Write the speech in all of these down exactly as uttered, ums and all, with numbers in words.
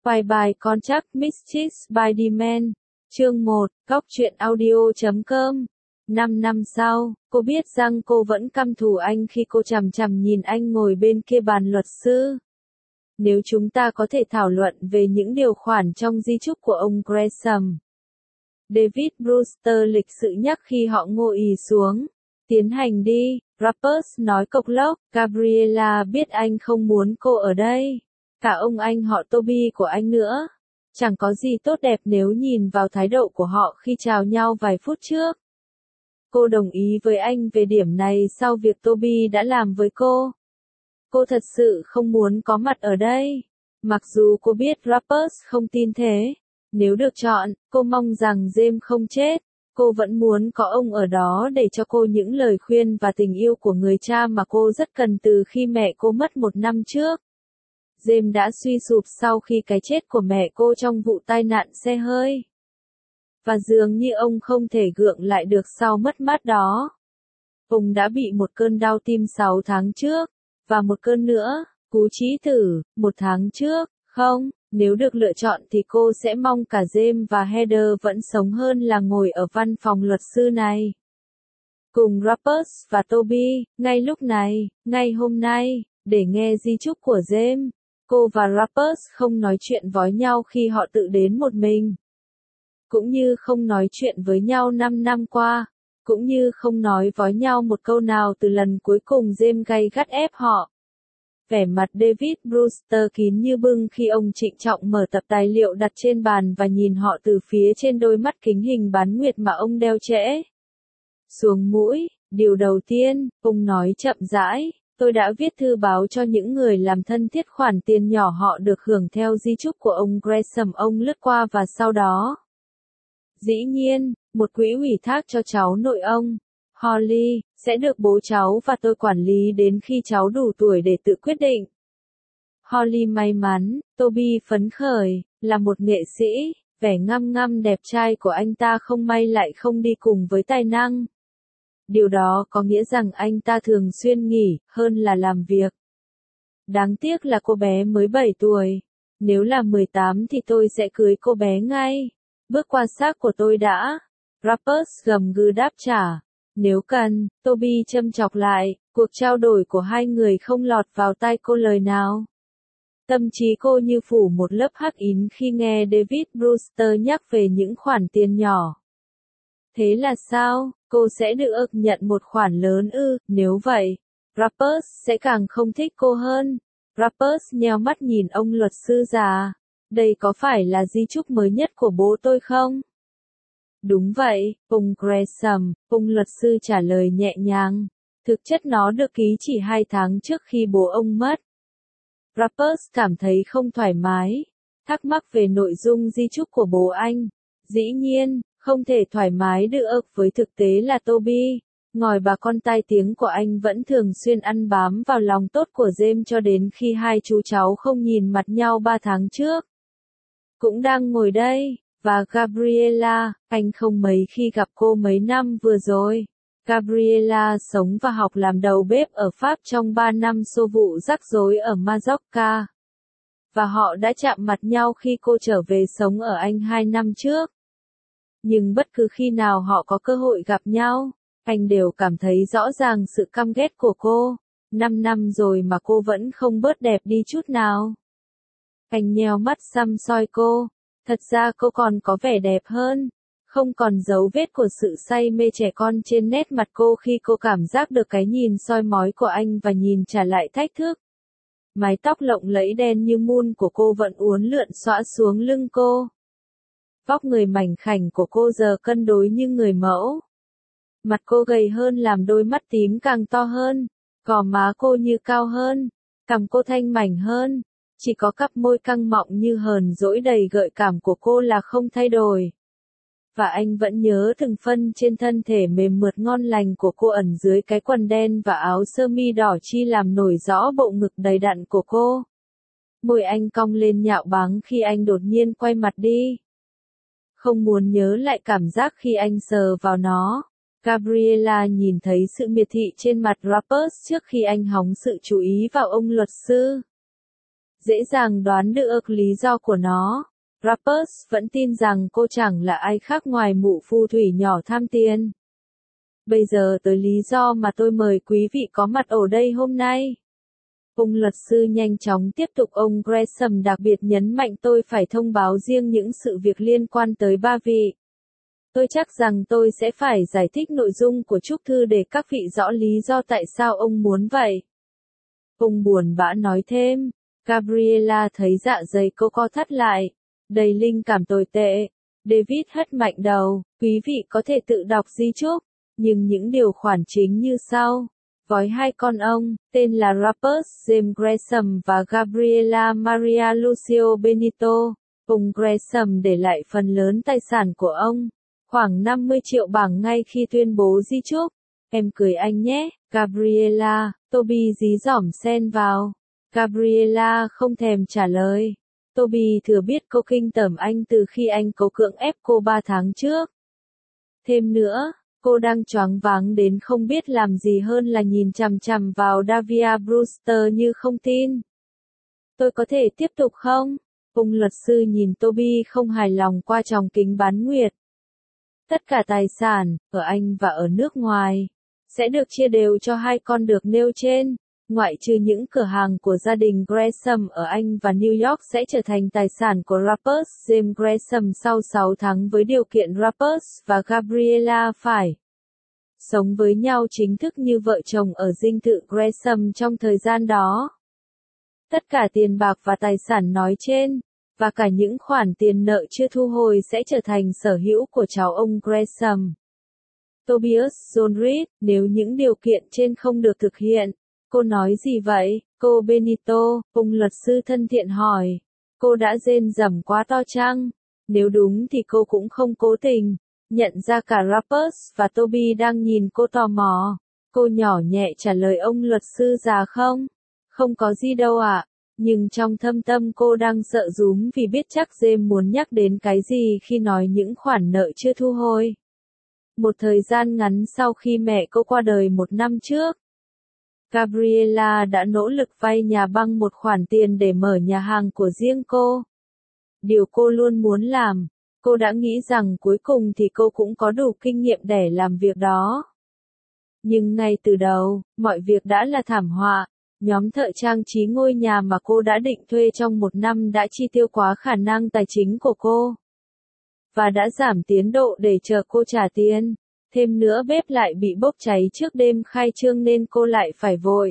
Bye bye Contract Mischief by Demand. Chương một, góc truyện audio chấm com. Năm năm sau, cô biết rằng cô vẫn căm thù anh khi cô chằm chằm nhìn anh ngồi bên kia bàn luật sư. Nếu chúng ta có thể thảo luận về những điều khoản trong di chúc của ông Gresham. David Brewster lịch sự nhắc khi họ ngồi ì xuống. Tiến hành đi, Rappers nói cộc lốc. Gabriella biết anh không muốn cô ở đây. Cả ông anh họ Toby của anh nữa. Chẳng có gì tốt đẹp nếu nhìn vào thái độ của họ khi chào nhau vài phút trước. Cô đồng ý với anh về điểm này sau việc Toby đã làm với cô. Cô thật sự không muốn có mặt ở đây. Mặc dù cô biết Rappers không tin thế. Nếu được chọn, cô mong rằng James không chết. Cô vẫn muốn có ông ở đó để cho cô những lời khuyên và tình yêu của người cha mà cô rất cần từ khi mẹ cô mất một năm trước. James đã suy sụp sau khi cái chết của mẹ cô trong vụ tai nạn xe hơi. Và dường như ông không thể gượng lại được sau mất mát đó. Ông đã bị một cơn đau tim sáu tháng trước, và một cơn nữa, cú chí tử, một tháng trước. Không, nếu được lựa chọn thì cô sẽ mong cả James và Heather vẫn sống hơn là ngồi ở văn phòng luật sư này. Cùng Rappers và Toby, ngay lúc này, ngay hôm nay, để nghe di chúc của James. Cô và Rappers không nói chuyện với nhau khi họ tự đến một mình. Cũng như không nói chuyện với nhau năm năm qua. Cũng như không nói với nhau một câu nào từ lần cuối cùng James gay gắt ép họ. Vẻ mặt David Brewster kín như bưng khi ông trịnh trọng mở tập tài liệu đặt trên bàn và nhìn họ từ phía trên đôi mắt kính hình bán nguyệt mà ông đeo trễ xuống mũi. Điều đầu tiên, ông nói chậm rãi. Tôi đã viết thư báo cho những người làm thân thiết khoản tiền nhỏ họ được hưởng theo di chúc của ông Gresham. Ông lướt qua và sau đó. Dĩ nhiên, một quỹ ủy thác cho cháu nội ông, Holly, sẽ được bố cháu và tôi quản lý đến khi cháu đủ tuổi để tự quyết định. Holly may mắn, Toby phấn khởi, là một nghệ sĩ, vẻ ngăm ngăm đẹp trai của anh ta không may lại không đi cùng với tài năng. Điều đó có nghĩa rằng anh ta thường xuyên nghỉ, hơn là làm việc. Đáng tiếc là cô bé mới bảy tuổi. Nếu là mười tám thì tôi sẽ cưới cô bé ngay. Bước qua xác của tôi đã. Rappers gầm gừ đáp trả. Nếu cần, Toby châm chọc lại, cuộc trao đổi của hai người không lọt vào tai cô lời nào. Tâm trí cô như phủ một lớp hắc ín khi nghe David Brewster nhắc về những khoản tiền nhỏ. Thế là sao, cô sẽ được nhận một khoản lớn ư? Nếu vậy, Rappers sẽ càng không thích cô hơn. Rappers nheo mắt nhìn ông luật sư già. Đây có phải là di chúc mới nhất của bố tôi không? Đúng vậy, ông Gresham, ông luật sư trả lời nhẹ nhàng. Thực chất nó được ký chỉ hai tháng trước khi bố ông mất. Rappers cảm thấy không thoải mái, thắc mắc về nội dung di chúc của bố anh. Dĩ nhiên, không thể thoải mái được với thực tế là Toby, ngòi bà con tai tiếng của anh vẫn thường xuyên ăn bám vào lòng tốt của James cho đến khi hai chú cháu không nhìn mặt nhau ba tháng trước. Cũng đang ngồi đây. Và Gabriella, anh không mấy khi gặp cô mấy năm vừa rồi. Gabriella sống và học làm đầu bếp ở Pháp trong ba năm sau vụ rắc rối ở Majorca. Và họ đã chạm mặt nhau khi cô trở về sống ở Anh hai năm trước. Nhưng bất cứ khi nào họ có cơ hội gặp nhau, anh đều cảm thấy rõ ràng sự căm ghét của cô. Năm năm rồi mà cô vẫn không bớt đẹp đi chút nào. Anh nheo mắt săm soi cô. Thật ra cô còn có vẻ đẹp hơn, không còn dấu vết của sự say mê trẻ con trên nét mặt cô khi cô cảm giác được cái nhìn soi mói của anh và nhìn trả lại thách thức. Mái tóc lộng lẫy đen như mun của cô vẫn uốn lượn xõa xuống lưng cô. Vóc người mảnh khảnh của cô giờ cân đối như người mẫu. Mặt cô gầy hơn làm đôi mắt tím càng to hơn, gò má cô như cao hơn, cằm cô thanh mảnh hơn. Chỉ có cặp môi căng mọng như hờn dỗi đầy gợi cảm của cô là không thay đổi. Và anh vẫn nhớ từng phân trên thân thể mềm mượt ngon lành của cô ẩn dưới cái quần đen và áo sơ mi đỏ chi làm nổi rõ bộ ngực đầy đặn của cô. Môi anh cong lên nhạo báng khi anh đột nhiên quay mặt đi. Không muốn nhớ lại cảm giác khi anh sờ vào nó. Gabriella nhìn thấy sự miệt thị trên mặt Rappers trước khi anh hóng sự chú ý vào ông luật sư. dễ dàng đoán được lý do của nó. Rappers vẫn tin rằng cô chẳng là ai khác ngoài mụ phù thủy nhỏ tham tiền. Bây giờ tới lý do mà tôi mời quý vị có mặt ở đây hôm nay. Ông luật sư nhanh chóng tiếp tục. Ông Gresham đặc biệt nhấn mạnh tôi phải thông báo riêng những sự việc liên quan tới ba vị. Tôi chắc rằng tôi sẽ phải giải thích nội dung của chúc thư để các vị rõ lý do tại sao ông muốn vậy. Ông buồn bã nói thêm. Gabriella thấy dạ dày cô co thắt lại. Đầy linh cảm tồi tệ. David hất mạnh đầu. Quý vị có thể tự đọc di chúc. Nhưng những điều khoản chính như sau. Gói hai con ông, tên là Rappers James Gresham và Gabriella Maria Lucio Benito. Ông Gresham để lại phần lớn tài sản của ông, khoảng năm mươi triệu bảng ngay khi tuyên bố di chúc. Em cười anh nhé, Gabriella, Toby dí dỏm xen vào. Gabriella không thèm trả lời. Toby thừa biết cô kinh tởm anh từ khi anh cố cưỡng ép cô ba tháng trước. Thêm nữa, cô đang choáng váng đến không biết làm gì hơn là nhìn chằm chằm vào Davia Brewster như không tin. Tôi có thể tiếp tục không? Ông luật sư nhìn Toby không hài lòng qua tròng kính bán nguyệt. Tất cả tài sản, ở Anh và ở nước ngoài, sẽ được chia đều cho hai con được nêu trên, ngoại trừ những cửa hàng của gia đình Gresham ở Anh và New York sẽ trở thành tài sản của Rappers James Gresham sau sáu tháng với điều kiện Rappers và Gabriella phải sống với nhau chính thức như vợ chồng ở dinh thự Gresham trong thời gian đó. Tất cả tiền bạc và tài sản nói trên, và cả những khoản tiền nợ chưa thu hồi sẽ trở thành sở hữu của cháu ông Gresham. Tobias John Reed, nếu những điều kiện trên không được thực hiện. Cô nói gì vậy, cô Benito? Ông luật sư thân thiện hỏi. Cô đã rên rẩm quá to chăng? Nếu đúng thì cô cũng không cố tình. Nhận ra cả Rappers và Toby đang nhìn cô tò mò. Cô nhỏ nhẹ trả lời ông luật sư già không? Không có gì đâu ạ. À. Nhưng trong thâm tâm cô đang sợ rúm vì biết chắc James muốn nhắc đến cái gì khi nói những khoản nợ chưa thu hồi. Một thời gian ngắn sau khi mẹ cô qua đời một năm trước, Gabriella đã nỗ lực vay nhà băng một khoản tiền để mở nhà hàng của riêng cô. Điều cô luôn muốn làm, cô đã nghĩ rằng cuối cùng thì cô cũng có đủ kinh nghiệm để làm việc đó. Nhưng ngay từ đầu, mọi việc đã là thảm họa. Nhóm thợ trang trí ngôi nhà mà cô đã định thuê trong một năm đã chi tiêu quá khả năng tài chính của cô. Và đã giảm tiến độ để chờ cô trả tiền. Thêm nữa bếp lại bị bốc cháy trước đêm khai trương nên cô lại phải vội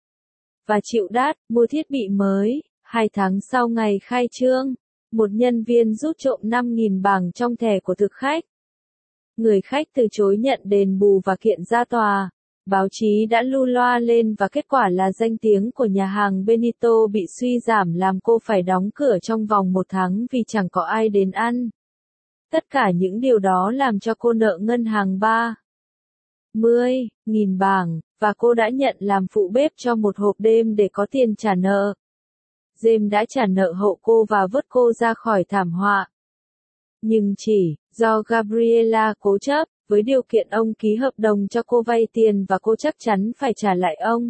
và chịu đắt mua thiết bị mới. Hai tháng sau ngày khai trương, một nhân viên rút trộm năm nghìn bảng trong thẻ của thực khách. Người khách từ chối nhận đền bù và kiện ra tòa. Báo chí đã lu loa lên và kết quả là danh tiếng của nhà hàng Benito bị suy giảm làm cô phải đóng cửa trong vòng một tháng vì chẳng có ai đến ăn. Tất cả những điều đó làm cho cô nợ ngân hàng ba mươi nghìn bảng, và cô đã nhận làm phụ bếp cho một hộp đêm để có tiền trả nợ. James đã trả nợ hộ cô và vớt cô ra khỏi thảm họa. Nhưng chỉ do Gabriella cố chấp, với điều kiện ông ký hợp đồng cho cô vay tiền và cô chắc chắn phải trả lại ông.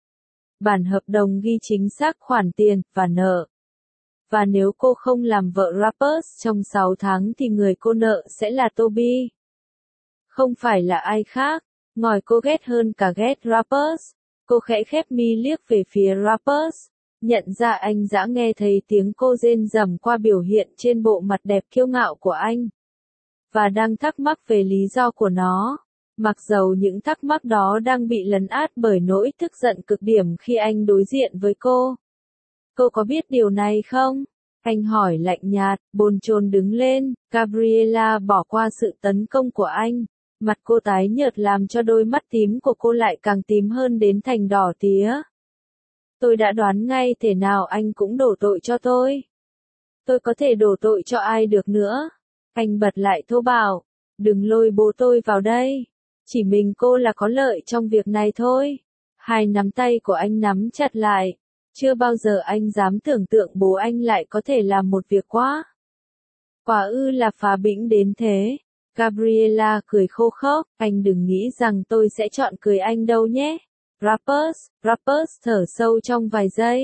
Bản hợp đồng ghi chính xác khoản tiền và nợ. Và nếu cô không làm vợ Rappers trong sáu tháng thì người cô nợ sẽ là Toby. Không phải là ai khác, ngòi cô ghét hơn cả ghét Rappers. Cô khẽ khép mi liếc về phía Rappers, nhận ra anh đã nghe thấy tiếng cô rên rầm qua biểu hiện trên bộ mặt đẹp kiêu ngạo của anh. Và đang thắc mắc về lý do của nó. Mặc dầu những thắc mắc đó đang bị lấn át bởi nỗi tức giận cực điểm khi anh đối diện với cô. Cô có biết điều này không? Anh hỏi lạnh nhạt, bồn chồn đứng lên. Gabriella bỏ qua sự tấn công của anh. Mặt cô tái nhợt làm cho đôi mắt tím của cô lại càng tím hơn đến thành đỏ tía. Tôi đã đoán ngay thể nào anh cũng đổ tội cho tôi. Tôi có thể đổ tội cho ai được nữa. Anh bật lại thô bạo. Đừng lôi bố tôi vào đây. Chỉ mình cô là có lợi trong việc này thôi. Hai nắm tay của anh nắm chặt lại. Chưa bao giờ anh dám tưởng tượng bố anh lại có thể làm một việc quá. Quả ư là phá bĩnh đến thế. Gabriella cười khô khốc. Anh đừng nghĩ rằng tôi sẽ chọn cười anh đâu nhé. Rappers, Rappers thở sâu trong vài giây.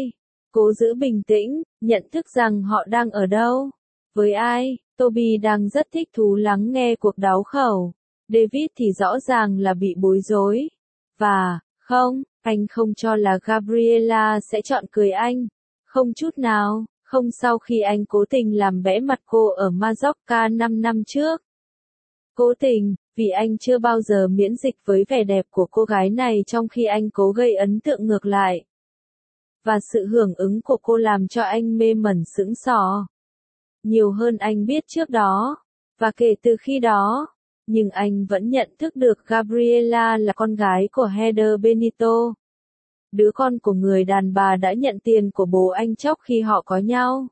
Cố giữ bình tĩnh, nhận thức rằng họ đang ở đâu. Với ai, Toby đang rất thích thú lắng nghe cuộc đáo khẩu. David thì rõ ràng là bị bối rối. Và, không, anh không cho là Gabriella sẽ chọn cười anh. Không chút nào, không sau khi anh cố tình làm bẽ mặt cô ở Majorca năm năm trước. Cố tình, vì anh chưa bao giờ miễn dịch với vẻ đẹp của cô gái này trong khi anh cố gây ấn tượng ngược lại. Và sự hưởng ứng của cô làm cho anh mê mẩn sững sờ. Nhiều hơn anh biết trước đó. Và kể từ khi đó, nhưng anh vẫn nhận thức được Gabriella là con gái của Heather Benito. Đứa con của người đàn bà đã nhận tiền của bố anh chóc khi họ có nhau.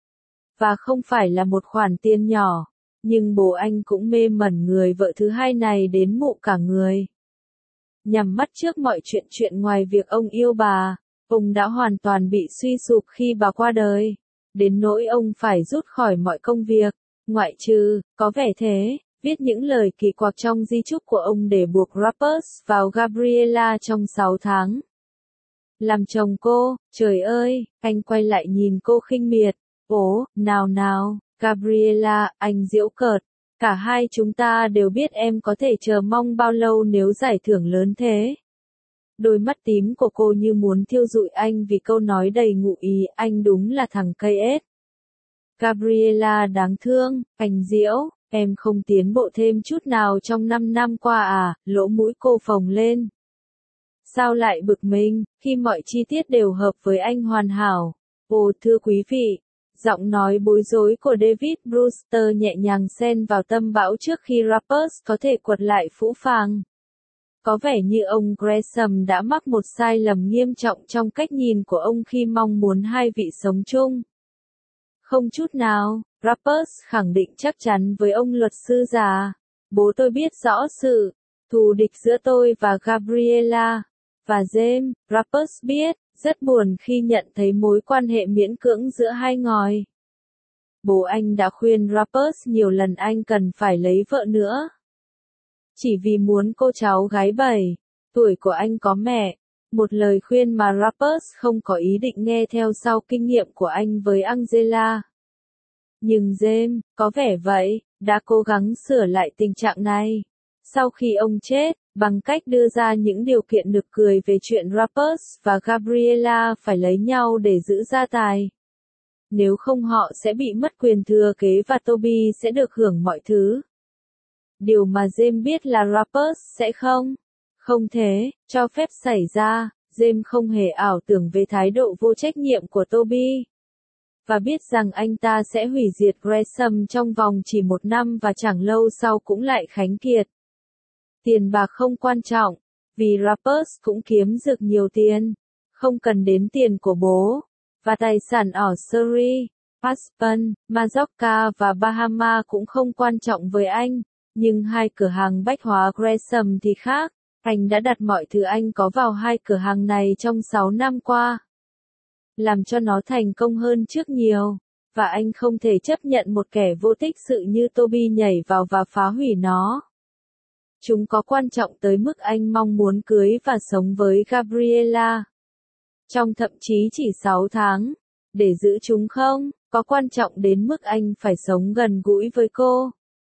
Và không phải là một khoản tiền nhỏ, nhưng bố anh cũng mê mẩn người vợ thứ hai này đến mụ cả người. Nhằm mắt trước mọi chuyện chuyện ngoài việc ông yêu bà, ông đã hoàn toàn bị suy sụp khi bà qua đời, đến nỗi ông phải rút khỏi mọi công việc, ngoại trừ, có vẻ thế, viết những lời kỳ quặc trong di chúc của ông để buộc Rappers vào Gabriella trong sáu tháng. Làm chồng cô, trời ơi, anh quay lại nhìn cô khinh miệt, ố, nào nào, Gabriella, anh giễu cợt, cả hai chúng ta đều biết em có thể chờ mong bao lâu nếu giải thưởng lớn thế. Đôi mắt tím của cô như muốn thiêu rụi anh vì câu nói đầy ngụ ý, anh đúng là thằng cây ếch. Gabriella đáng thương, anh giễu, em không tiến bộ thêm chút nào trong năm năm qua à, lỗ mũi cô phồng lên. Sao lại bực mình, khi mọi chi tiết đều hợp với anh hoàn hảo. Ồ thưa quý vị, giọng nói bối rối của David Brewster nhẹ nhàng xen vào tâm bão trước khi Rappers có thể quật lại phũ phàng. Có vẻ như ông Gresham đã mắc một sai lầm nghiêm trọng trong cách nhìn của ông khi mong muốn hai vị sống chung. Không chút nào, Rappers khẳng định chắc chắn với ông luật sư già. Bố tôi biết rõ sự thù địch giữa tôi và Gabriella. Và James, Rappers biết, rất buồn khi nhận thấy mối quan hệ miễn cưỡng giữa hai ngòi. Bố anh đã khuyên Rappers nhiều lần anh cần phải lấy vợ nữa. Chỉ vì muốn cô cháu gái bảy tuổi của anh có mẹ. Một lời khuyên mà Rappers không có ý định nghe theo sau kinh nghiệm của anh với Angela. Nhưng James, có vẻ vậy, đã cố gắng sửa lại tình trạng này. Sau khi ông chết, bằng cách đưa ra những điều kiện nực cười về chuyện Rappers và Gabriella phải lấy nhau để giữ gia tài. Nếu không họ sẽ bị mất quyền thừa kế và Toby sẽ được hưởng mọi thứ. Điều mà James biết là Rappers sẽ không, không thể, cho phép xảy ra. James không hề ảo tưởng về thái độ vô trách nhiệm của Toby. Và biết rằng anh ta sẽ hủy diệt Gresham trong vòng chỉ một năm và chẳng lâu sau cũng lại khánh kiệt. Tiền bạc không quan trọng, vì Rappers cũng kiếm được nhiều tiền, không cần đến tiền của bố, và tài sản ở Surrey, Aspen, Majorca và Bahama cũng không quan trọng với anh, nhưng hai cửa hàng bách hóa Gresham thì khác, anh đã đặt mọi thứ anh có vào hai cửa hàng này trong sáu năm qua. Làm cho nó thành công hơn trước nhiều, và anh không thể chấp nhận một kẻ vô tích sự như Toby nhảy vào và phá hủy nó. Chúng có quan trọng tới mức anh mong muốn cưới và sống với Gabriella. Trong thậm chí chỉ sáu tháng. Để giữ chúng không, có quan trọng đến mức anh phải sống gần gũi với cô.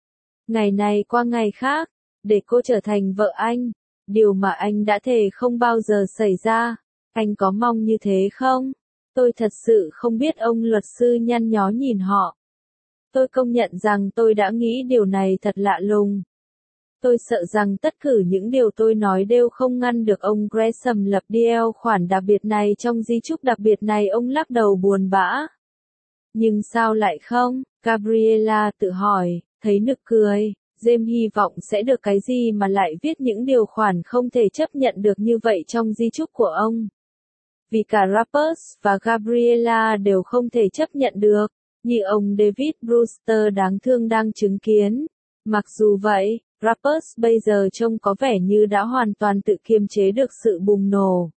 Ngày này qua ngày khác, để cô trở thành vợ anh. Điều mà anh đã thề không bao giờ xảy ra. Anh có mong như thế không? Tôi thật sự không biết, ông luật sư nhăn nhó nhìn họ. Tôi công nhận rằng tôi đã nghĩ điều này thật lạ lùng. Tôi sợ rằng tất cử những điều tôi nói đều không ngăn được ông Gresham lập deal khoản đặc biệt này trong di chúc đặc biệt này. Ông lắc đầu buồn bã. Nhưng sao lại không? Gabriella tự hỏi, thấy nực cười. James hy vọng sẽ được cái gì mà lại viết những điều khoản không thể chấp nhận được như vậy trong di chúc của ông. Vì cả Rappers và Gabriella đều không thể chấp nhận được, như ông David Brewster đáng thương đang chứng kiến. Mặc dù vậy, Rappers bây giờ trông có vẻ như đã hoàn toàn tự kiềm chế được sự bùng nổ.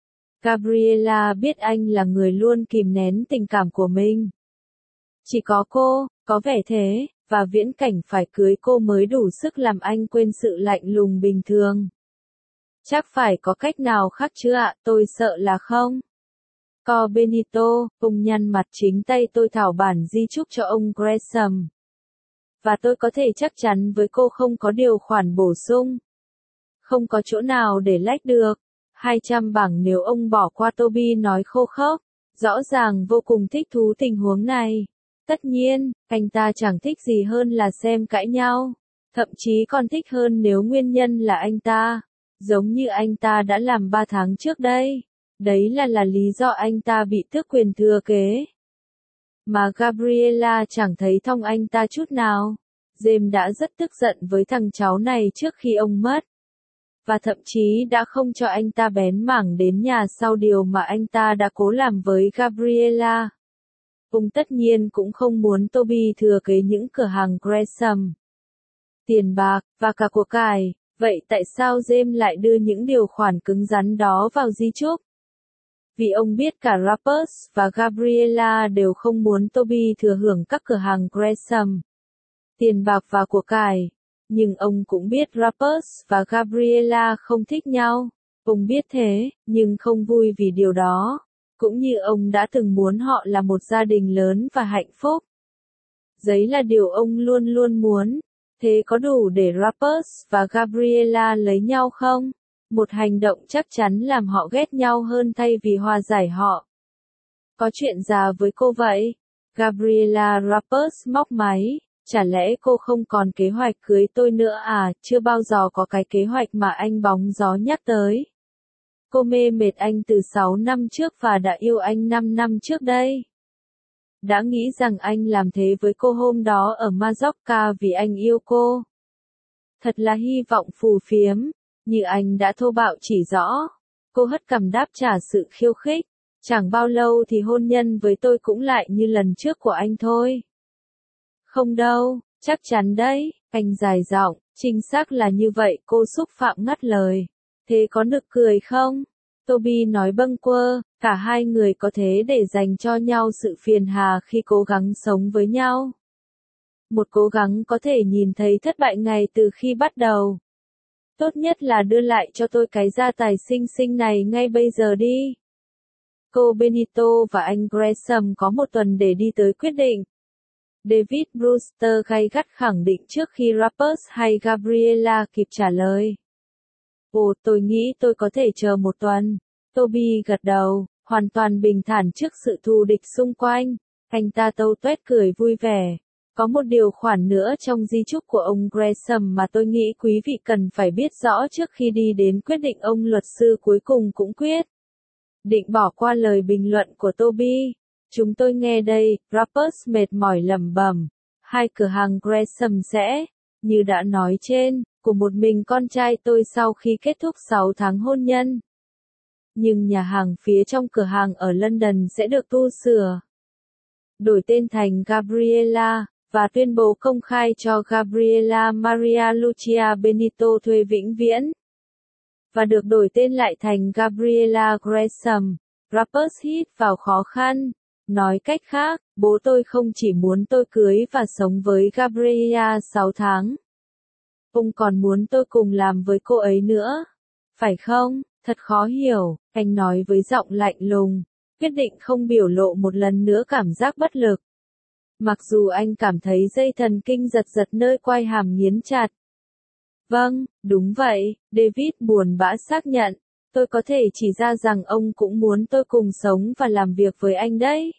Gabriella biết anh là người luôn kìm nén tình cảm của mình. Chỉ có cô, có vẻ thế, và viễn cảnh phải cưới cô mới đủ sức làm anh quên sự lạnh lùng bình thường. Chắc phải có cách nào khác chứ ạ, tôi sợ là không. Co Benito, ông nhăn mặt chính tay tôi thảo bản di chúc cho ông Gresham. Và tôi có thể chắc chắn với cô không có điều khoản bổ sung. Không có chỗ nào để lách được. hai trăm bảng nếu ông bỏ qua, Toby nói khô khốc. Rõ ràng vô cùng thích thú tình huống này. Tất nhiên, anh ta chẳng thích gì hơn là xem cãi nhau. Thậm chí còn thích hơn nếu nguyên nhân là anh ta. Giống như anh ta đã làm ba tháng trước đây. Đấy là là lý do anh ta bị tước quyền thừa kế. Mà Gabriella chẳng thấy thông anh ta chút nào. James đã rất tức giận với thằng cháu này trước khi ông mất. Và thậm chí đã không cho anh ta bén mảng đến nhà sau điều mà anh ta đã cố làm với Gabriella. Ông tất nhiên cũng không muốn Toby thừa kế những cửa hàng Gresham. Tiền bạc, và cả của cải. Vậy tại sao James lại đưa những điều khoản cứng rắn đó vào di chúc? Vì ông biết cả Rappers và Gabriella đều không muốn Toby thừa hưởng các cửa hàng Gresham. Tiền bạc và của cải. Nhưng ông cũng biết Rappers và Gabriella không thích nhau. Ông biết thế, nhưng không vui vì điều đó. Cũng như ông đã từng muốn họ là một gia đình lớn và hạnh phúc. Giấy là điều ông luôn luôn muốn. Thế có đủ để Rappers và Gabriella lấy nhau không? Một hành động chắc chắn làm họ ghét nhau hơn thay vì hòa giải họ. Có chuyện gì với cô vậy? Gabriella Rappers móc máy. Chả lẽ cô không còn kế hoạch cưới tôi nữa à? Chưa bao giờ có cái kế hoạch mà anh bóng gió nhắc tới. Cô mê mệt anh từ sáu năm trước và đã yêu anh năm năm trước đây. Đã nghĩ rằng anh làm thế với cô hôm đó ở Majorca vì anh yêu cô. Thật là hy vọng phù phiếm, như anh đã thô bạo chỉ rõ. Cô hất cằm đáp trả sự khiêu khích. Chẳng bao lâu thì hôn nhân với tôi cũng lại như lần trước của anh thôi. Không đâu, chắc chắn đấy, anh dài giọng, chính xác là như vậy, cô xúc phạm ngắt lời. Thế có nực cười không? Toby nói bâng quơ, cả hai người có thế để dành cho nhau sự phiền hà khi cố gắng sống với nhau. Một cố gắng có thể nhìn thấy thất bại ngay từ khi bắt đầu. Tốt nhất là đưa lại cho tôi cái gia tài xinh xinh này ngay bây giờ đi. Cô Benito và anh Gresham có một tuần để đi tới quyết định. David Brewster gay gắt khẳng định trước khi Rappers hay Gabriella kịp trả lời. Ồ, tôi nghĩ tôi có thể chờ một tuần. Toby gật đầu, hoàn toàn bình thản trước sự thù địch xung quanh. Anh ta tâu tuét cười vui vẻ. Có một điều khoản nữa trong di chúc của ông Gresham mà tôi nghĩ quý vị cần phải biết rõ trước khi đi đến quyết định. Ông luật sư cuối cùng cũng quyết định bỏ qua lời bình luận của Toby. Chúng tôi nghe đây, Rappers mệt mỏi lẩm bẩm. Hai cửa hàng Gresham sẽ, như đã nói trên, của một mình con trai tôi sau khi kết thúc sáu tháng hôn nhân. Nhưng nhà hàng phía trong cửa hàng ở London sẽ được tu sửa, đổi tên thành Gabriella, và tuyên bố công khai cho Gabriella Maria Lucia Benito thuê vĩnh viễn. Và được đổi tên lại thành Gabriella Gresham. Rappers hít vào khó khăn. Nói cách khác, bố tôi không chỉ muốn tôi cưới và sống với Gabriella sáu tháng. Ông còn muốn tôi cùng làm với cô ấy nữa. Phải không? Thật khó hiểu, anh nói với giọng lạnh lùng. Quyết định không biểu lộ một lần nữa cảm giác bất lực. Mặc dù anh cảm thấy dây thần kinh giật giật nơi quai hàm nghiến chặt. Vâng, đúng vậy, David buồn bã xác nhận. Tôi có thể chỉ ra rằng ông cũng muốn tôi cùng sống và làm việc với anh đấy.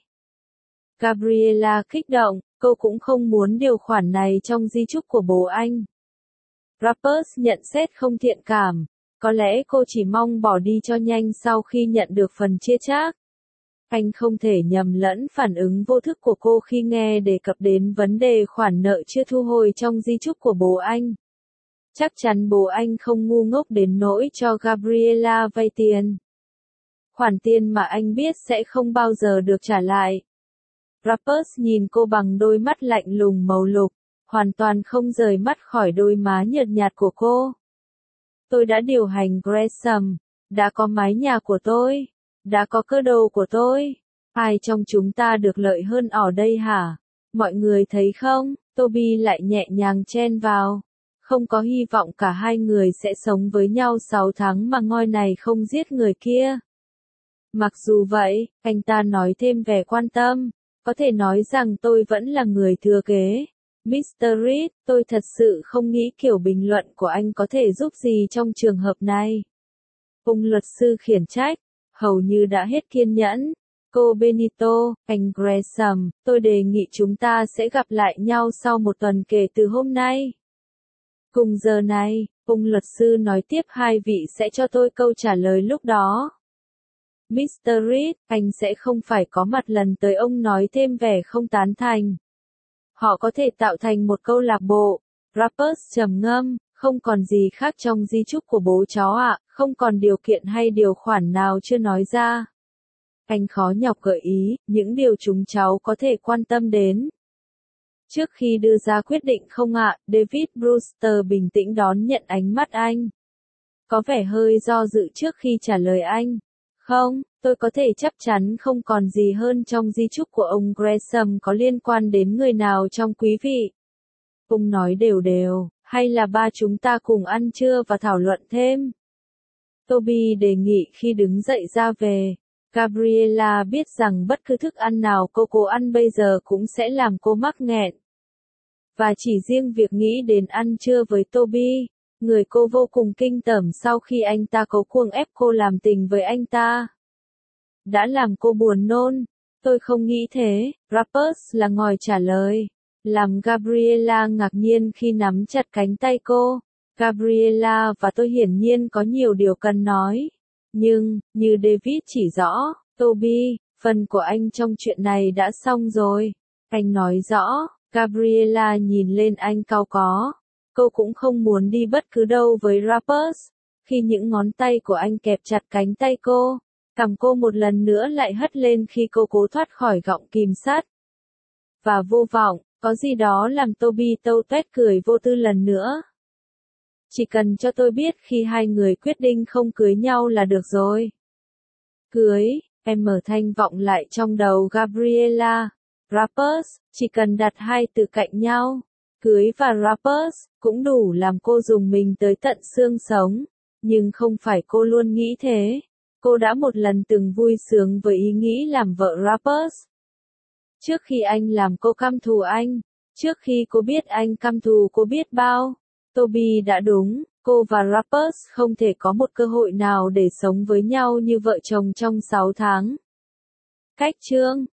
Gabriella kích động, cô cũng không muốn điều khoản này trong di chúc của bố anh. Rappers nhận xét không thiện cảm. Có lẽ cô chỉ mong bỏ đi cho nhanh sau khi nhận được phần chia chác. Anh không thể nhầm lẫn phản ứng vô thức của cô khi nghe đề cập đến vấn đề khoản nợ chưa thu hồi trong di chúc của bố anh. Chắc chắn bố anh không ngu ngốc đến nỗi cho Gabriella vay tiền. Khoản tiền mà anh biết sẽ không bao giờ được trả lại. Rappers nhìn cô bằng đôi mắt lạnh lùng màu lục, hoàn toàn không rời mắt khỏi đôi má nhợt nhạt của cô. Tôi đã điều hành Gresham, đã có mái nhà của tôi, đã có cơ đồ của tôi. Ai trong chúng ta được lợi hơn ở đây hả? Mọi người thấy không? Toby lại nhẹ nhàng chen vào. Không có hy vọng cả hai người sẽ sống với nhau sáu tháng mà ngôi này không giết người kia. Mặc dù vậy, anh ta nói thêm vẻ quan tâm, có thể nói rằng tôi vẫn là người thừa kế. mít tơ Reed, tôi thật sự không nghĩ kiểu bình luận của anh có thể giúp gì trong trường hợp này. Ông luật sư khiển trách, hầu như đã hết kiên nhẫn. Cô Benito, anh Gresham, tôi đề nghị chúng ta sẽ gặp lại nhau sau một tuần kể từ hôm nay. Cùng giờ này, ông luật sư nói tiếp hai vị sẽ cho tôi câu trả lời lúc đó. mít tơ Reed, anh sẽ không phải có mặt lần tới, ông nói thêm vẻ không tán thành. Họ có thể tạo thành một câu lạc bộ. Rappers trầm ngâm, không còn gì khác trong di chúc của bố cháu ạ, à, không còn điều kiện hay điều khoản nào chưa nói ra. Anh khó nhọc gợi ý, những điều chúng cháu có thể quan tâm đến. Trước khi đưa ra quyết định không ạ, David Brewster bình tĩnh đón nhận ánh mắt anh. Có vẻ hơi do dự trước khi trả lời anh. Không, tôi có thể chắc chắn không còn gì hơn trong di chúc của ông Gresham có liên quan đến người nào trong quý vị. Ông nói đều đều, hay là ba chúng ta cùng ăn trưa và thảo luận thêm. Toby đề nghị khi đứng dậy ra về. Gabriella biết rằng bất cứ thức ăn nào cô cố ăn bây giờ cũng sẽ làm cô mắc nghẹn. Và chỉ riêng việc nghĩ đến ăn trưa với Toby, người cô vô cùng kinh tởm sau khi anh ta cố cuồng ép cô làm tình với anh ta, đã làm cô buồn nôn. Tôi không nghĩ thế, Rappers là ngòi trả lời, làm Gabriella ngạc nhiên khi nắm chặt cánh tay cô. Gabriella và tôi hiển nhiên có nhiều điều cần nói. Nhưng, như David chỉ rõ, Toby, phần của anh trong chuyện này đã xong rồi. Anh nói rõ, Gabriella nhìn lên anh cau có. Cô cũng không muốn đi bất cứ đâu với Rappers. Khi những ngón tay của anh kẹp chặt cánh tay cô, cằm cô một lần nữa lại hất lên khi cô cố thoát khỏi gọng kìm sắt. Và vô vọng, có gì đó làm Toby tâu tuét cười vô tư lần nữa. Chỉ cần cho tôi biết khi hai người quyết định không cưới nhau là được rồi. Cưới, em mở thanh vọng lại trong đầu Gabriella. Rappers, chỉ cần đặt hai từ cạnh nhau. Cưới và Rappers, cũng đủ làm cô dùng mình tới tận xương sống. Nhưng không phải cô luôn nghĩ thế. Cô đã một lần từng vui sướng với ý nghĩ làm vợ Rappers. Trước khi anh làm cô căm thù anh. Trước khi cô biết anh căm thù cô biết bao. Toby đã đúng, cô và Rappers không thể có một cơ hội nào để sống với nhau như vợ chồng trong sáu tháng. Cách chương